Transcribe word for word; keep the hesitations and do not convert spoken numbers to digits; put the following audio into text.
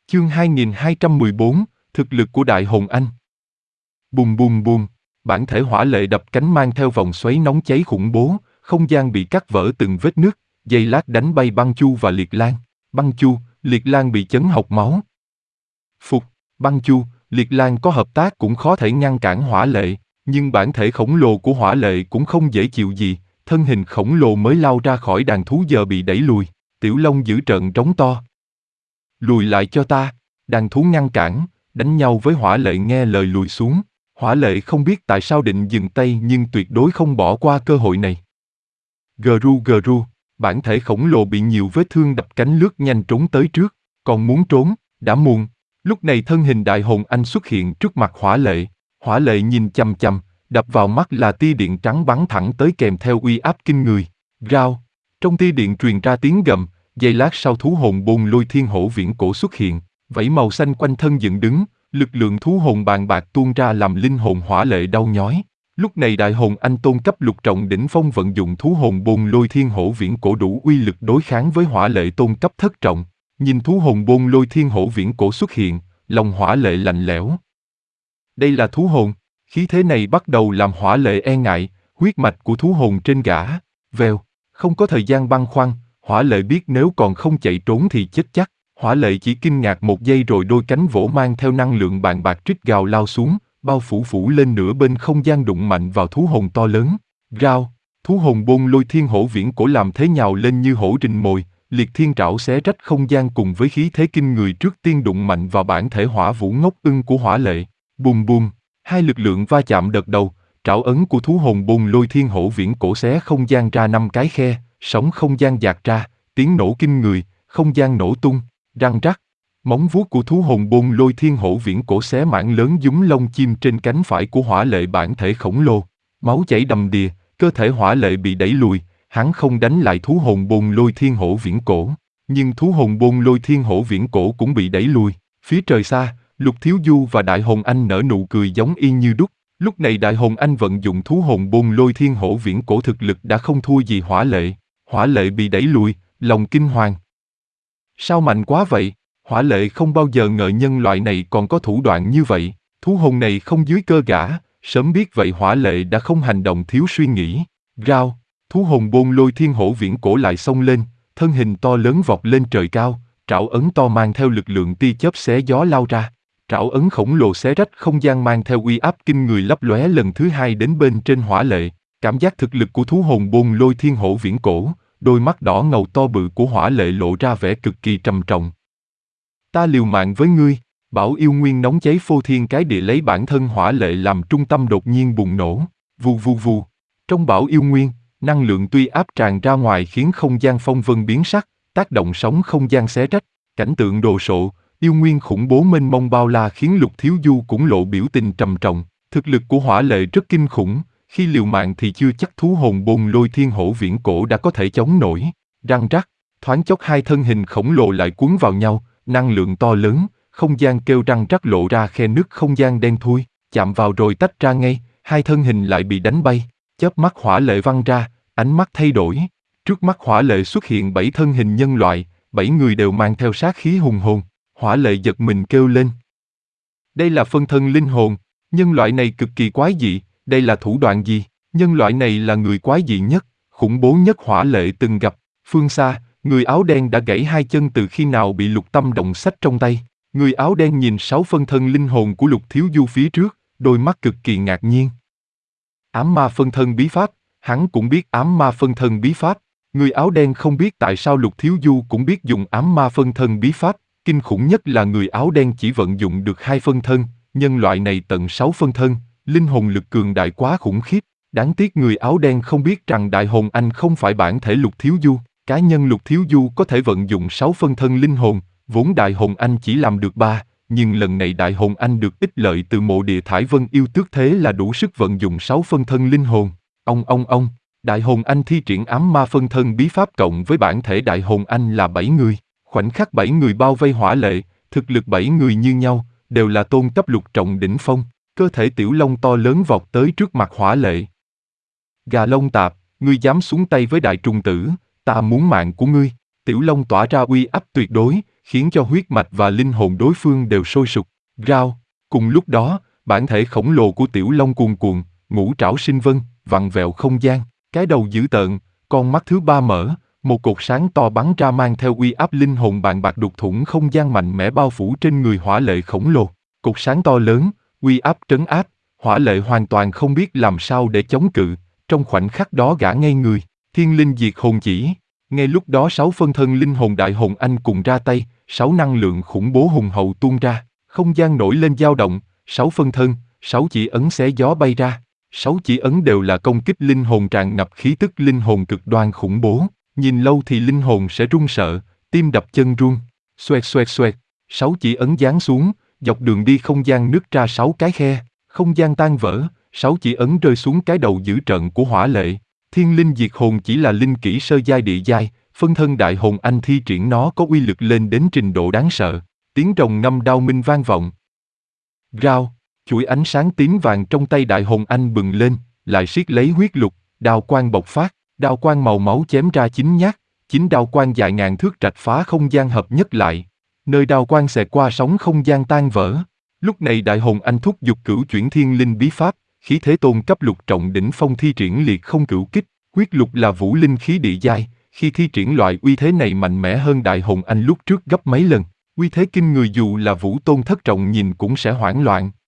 Chương hai nghìn hai trăm mười bốn, thực lực của Đại Hồn Anh. Bùm bùm bùm, bản thể hỏa lệ đập cánh mang theo vòng xoáy nóng cháy khủng bố, không gian bị cắt vỡ từng vết nứt, giây lát đánh bay Băng Chu và Liệt Lan. Băng Chu, Liệt Lan bị chấn hộc máu. Phục, Băng Chu, Liệt Lan có hợp tác cũng khó thể ngăn cản hỏa lệ, nhưng bản thể khổng lồ của hỏa lệ cũng không dễ chịu gì, thân hình khổng lồ mới lao ra khỏi đàn thú giờ bị đẩy lùi, Tiểu Long dữ trợn trống to. Lùi lại cho ta, đàn thú ngăn cản, đánh nhau với hỏa lệ nghe lời lùi xuống. Hỏa lệ không biết tại sao định dừng tay nhưng tuyệt đối không bỏ qua cơ hội này. Gru gru, bản thể khổng lồ bị nhiều vết thương đập cánh lướt nhanh trốn tới trước, còn muốn trốn, đã muộn. Lúc này thân hình Đại Hồn Anh xuất hiện trước mặt hỏa lệ, hỏa lệ nhìn chằm chằm, đập vào mắt là tia điện trắng bắn thẳng tới kèm theo uy áp kinh người. Rao, trong tia điện truyền ra tiếng gầm, giây lát sau thú hồn Bôn Lôi Thiên Hổ viễn cổ xuất hiện, vảy màu xanh quanh thân dựng đứng, lực lượng thú hồn bàn bạc tuôn ra làm linh hồn hỏa lệ đau nhói. Lúc này Đại Hồn Anh tôn cấp lục trọng đỉnh phong vận dụng thú hồn Bôn Lôi Thiên Hổ viễn cổ đủ uy lực đối kháng với hỏa lệ tôn cấp thất trọng. Nhìn thú hồn Bôn Lôi Thiên Hổ viễn cổ xuất hiện, lòng hỏa lệ lạnh lẽo. Đây là thú hồn, khí thế này bắt đầu làm hỏa lệ e ngại, huyết mạch của thú hồn trên gã. Vèo, không có thời gian băn khoăn, hỏa lệ biết nếu còn không chạy trốn thì chết chắc. Hỏa lệ chỉ kinh ngạc một giây rồi đôi cánh vỗ mang theo năng lượng bàn bạc trích gào lao xuống, bao phủ phủ lên nửa bên không gian đụng mạnh vào thú hồn to lớn. Rao, thú hồn Bôn Lôi Thiên Hổ viễn cổ làm thế nhào lên như hổ rình mồi, liệt thiên trảo xé rách không gian cùng với khí thế kinh người trước tiên đụng mạnh vào bản thể hỏa vũ ngốc ưng của hỏa lệ. Bùm bùm, hai lực lượng va chạm đợt đầu, trảo ấn của thú hồn Bôn Lôi Thiên Hổ viễn cổ xé không gian ra năm cái khe, sóng không gian dạt ra, tiếng nổ kinh người, không gian nổ tung. Răng rắc, móng vuốt của thú hồn Bôn Lôi Thiên Hổ viễn cổ xé mảng lớn dúng lông chim trên cánh phải của hỏa lệ bản thể khổng lồ. Máu chảy đầm đìa, cơ thể hỏa lệ bị đẩy lùi, hắn không đánh lại thú hồn Bôn Lôi Thiên Hổ viễn cổ. Nhưng thú hồn Bôn Lôi Thiên Hổ viễn cổ cũng bị đẩy lùi. Phía trời xa, Lục Thiếu Du và Đại Hồn Anh nở nụ cười giống y như đúc. Lúc này Đại Hồn Anh vận dụng thú hồn Bôn Lôi Thiên Hổ viễn cổ thực lực đã không thua gì hỏa lệ. Hỏa lệ bị đẩy lùi, lòng kinh hoàng. Sao mạnh quá vậy? Hỏa lệ không bao giờ ngờ nhân loại này còn có thủ đoạn như vậy. Thú hồn này không dưới cơ gã, sớm biết vậy hỏa lệ đã không hành động thiếu suy nghĩ. Rao, thú hồn Bôn Lôi Thiên Hổ viễn cổ lại xông lên, thân hình to lớn vọt lên trời cao, trảo ấn to mang theo lực lượng tia chớp xé gió lao ra. Trảo ấn khổng lồ xé rách không gian mang theo uy áp kinh người lấp lóe lần thứ hai đến bên trên hỏa lệ. Cảm giác thực lực của thú hồn Bôn Lôi Thiên Hổ viễn cổ, đôi mắt đỏ ngầu to bự của hỏa lệ lộ ra vẻ cực kỳ trầm trọng. Ta liều mạng với ngươi, bảo yêu nguyên nóng cháy phô thiên cái địa lấy bản thân hỏa lệ làm trung tâm đột nhiên bùng nổ, vù vù vù. Trong bảo yêu nguyên, năng lượng tuy áp tràn ra ngoài khiến không gian phong vân biến sắc, tác động sóng không gian xé rách, cảnh tượng đồ sộ, yêu nguyên khủng bố mênh mông bao la khiến Lục Thiếu Du cũng lộ biểu tình trầm trọng. Thực lực của hỏa lệ rất kinh khủng. Khi liều mạng thì chưa chắc thú hồn Bôn Lôi Thiên Hổ viễn cổ đã có thể chống nổi. Răng rắc, thoáng chốc hai thân hình khổng lồ lại cuốn vào nhau, năng lượng to lớn, không gian kêu răng rắc lộ ra khe nứt không gian đen thui, chạm vào rồi tách ra ngay, hai thân hình lại bị đánh bay, chớp mắt hỏa lệ văng ra, ánh mắt thay đổi. Trước mắt hỏa lệ xuất hiện bảy thân hình nhân loại, bảy người đều mang theo sát khí hùng hồn, hỏa lệ giật mình kêu lên. Đây là phân thân linh hồn, nhân loại này cực kỳ quái dị. Đây là thủ đoạn gì? Nhân loại này là người quái dị nhất, khủng bố nhất hỏa lệ từng gặp. Phương xa, người áo đen đã gãy hai chân từ khi nào bị Lục Tâm động sách trong tay. Người áo đen nhìn sáu phân thân linh hồn của Lục Thiếu Du phía trước, đôi mắt cực kỳ ngạc nhiên. Ám ma phân thân bí pháp, hắn cũng biết ám ma phân thân bí pháp. Người áo đen không biết tại sao Lục Thiếu Du cũng biết dùng ám ma phân thân bí pháp. Kinh khủng nhất là người áo đen chỉ vận dụng được hai phân thân, nhân loại này tận sáu phân thân. Linh hồn lực cường đại quá khủng khiếp, đáng tiếc người áo đen không biết rằng Đại Hồn Anh không phải bản thể Lục Thiếu Du, cá nhân Lục Thiếu Du có thể vận dụng sáu phân thân linh hồn, vốn Đại Hồn Anh chỉ làm được ba, nhưng lần này Đại Hồn Anh được ích lợi từ mộ địa Thải Vân yêu tước thế là đủ sức vận dụng sáu phân thân linh hồn. Ông ông ông, Đại Hồn Anh thi triển ám ma phân thân bí pháp cộng với bản thể Đại Hồn Anh là bảy người, khoảnh khắc bảy người bao vây hỏa lệ, thực lực bảy người như nhau, đều là tôn cấp lục trọng đỉnh phong. Cơ thể Tiểu Long to lớn vọt tới trước mặt hỏa lệ. Gà lông tạp, ngươi dám xuống tay với đại trùng tử, ta muốn mạng của ngươi. Tiểu Long tỏa ra uy áp tuyệt đối, khiến cho huyết mạch và linh hồn đối phương đều sôi sục. Rao. Cùng lúc đó, bản thể khổng lồ của Tiểu Long cuồn cuộn, ngũ trảo sinh vân, vặn vẹo không gian, cái đầu dữ tợn, con mắt thứ ba mở, một cột sáng to bắn ra mang theo uy áp linh hồn bàn bạc đục thủng không gian mạnh mẽ bao phủ trên người hỏa lệ khổng lồ. Cột sáng to lớn, uy áp trấn áp, hỏa lệ hoàn toàn không biết làm sao để chống cự, trong khoảnh khắc đó gã ngây người. Thiên linh diệt hồn chỉ. Ngay lúc đó sáu phân thân linh hồn đại hồn anh cùng ra tay, sáu năng lượng khủng bố hùng hậu tuôn ra, không gian nổi lên dao động, sáu phân thân, sáu chỉ ấn xé gió bay ra. Sáu chỉ ấn đều là công kích linh hồn tràn ngập khí tức linh hồn cực đoan khủng bố, nhìn lâu thì linh hồn sẽ run sợ, tim đập chân run. Xoẹt xoẹt xoẹt, sáu chỉ ấn giáng xuống, dọc đường đi không gian nứt ra sáu cái khe, không gian tan vỡ, sáu chỉ ấn rơi xuống cái đầu dữ trận của hỏa lệ. Thiên linh diệt hồn chỉ là linh kỹ sơ giai địa giai, phân thân đại hồn anh thi triển nó có uy lực lên đến trình độ đáng sợ. Tiếng rồng ngâm đao minh vang vọng. Rao, chuỗi ánh sáng tím vàng trong tay đại hồn anh bừng lên, lại siết lấy huyết lục, đao quang bộc phát, đao quang màu máu chém ra chín nhát, chín đao quang dài ngàn thước rạch phá không gian hợp nhất lại. Nơi đao quang xẹt qua sóng không gian tan vỡ. Lúc này đại hồn anh thúc giục cửu chuyển thiên linh bí pháp, khí thế tôn cấp lục trọng đỉnh phong thi triển liệt không cửu kích. Huyết lục là vũ linh khí địa giai, khi thi triển loại uy thế này mạnh mẽ hơn đại hồn anh lúc trước gấp mấy lần. Uy thế kinh người dù là vũ tôn thất trọng nhìn cũng sẽ hoảng loạn.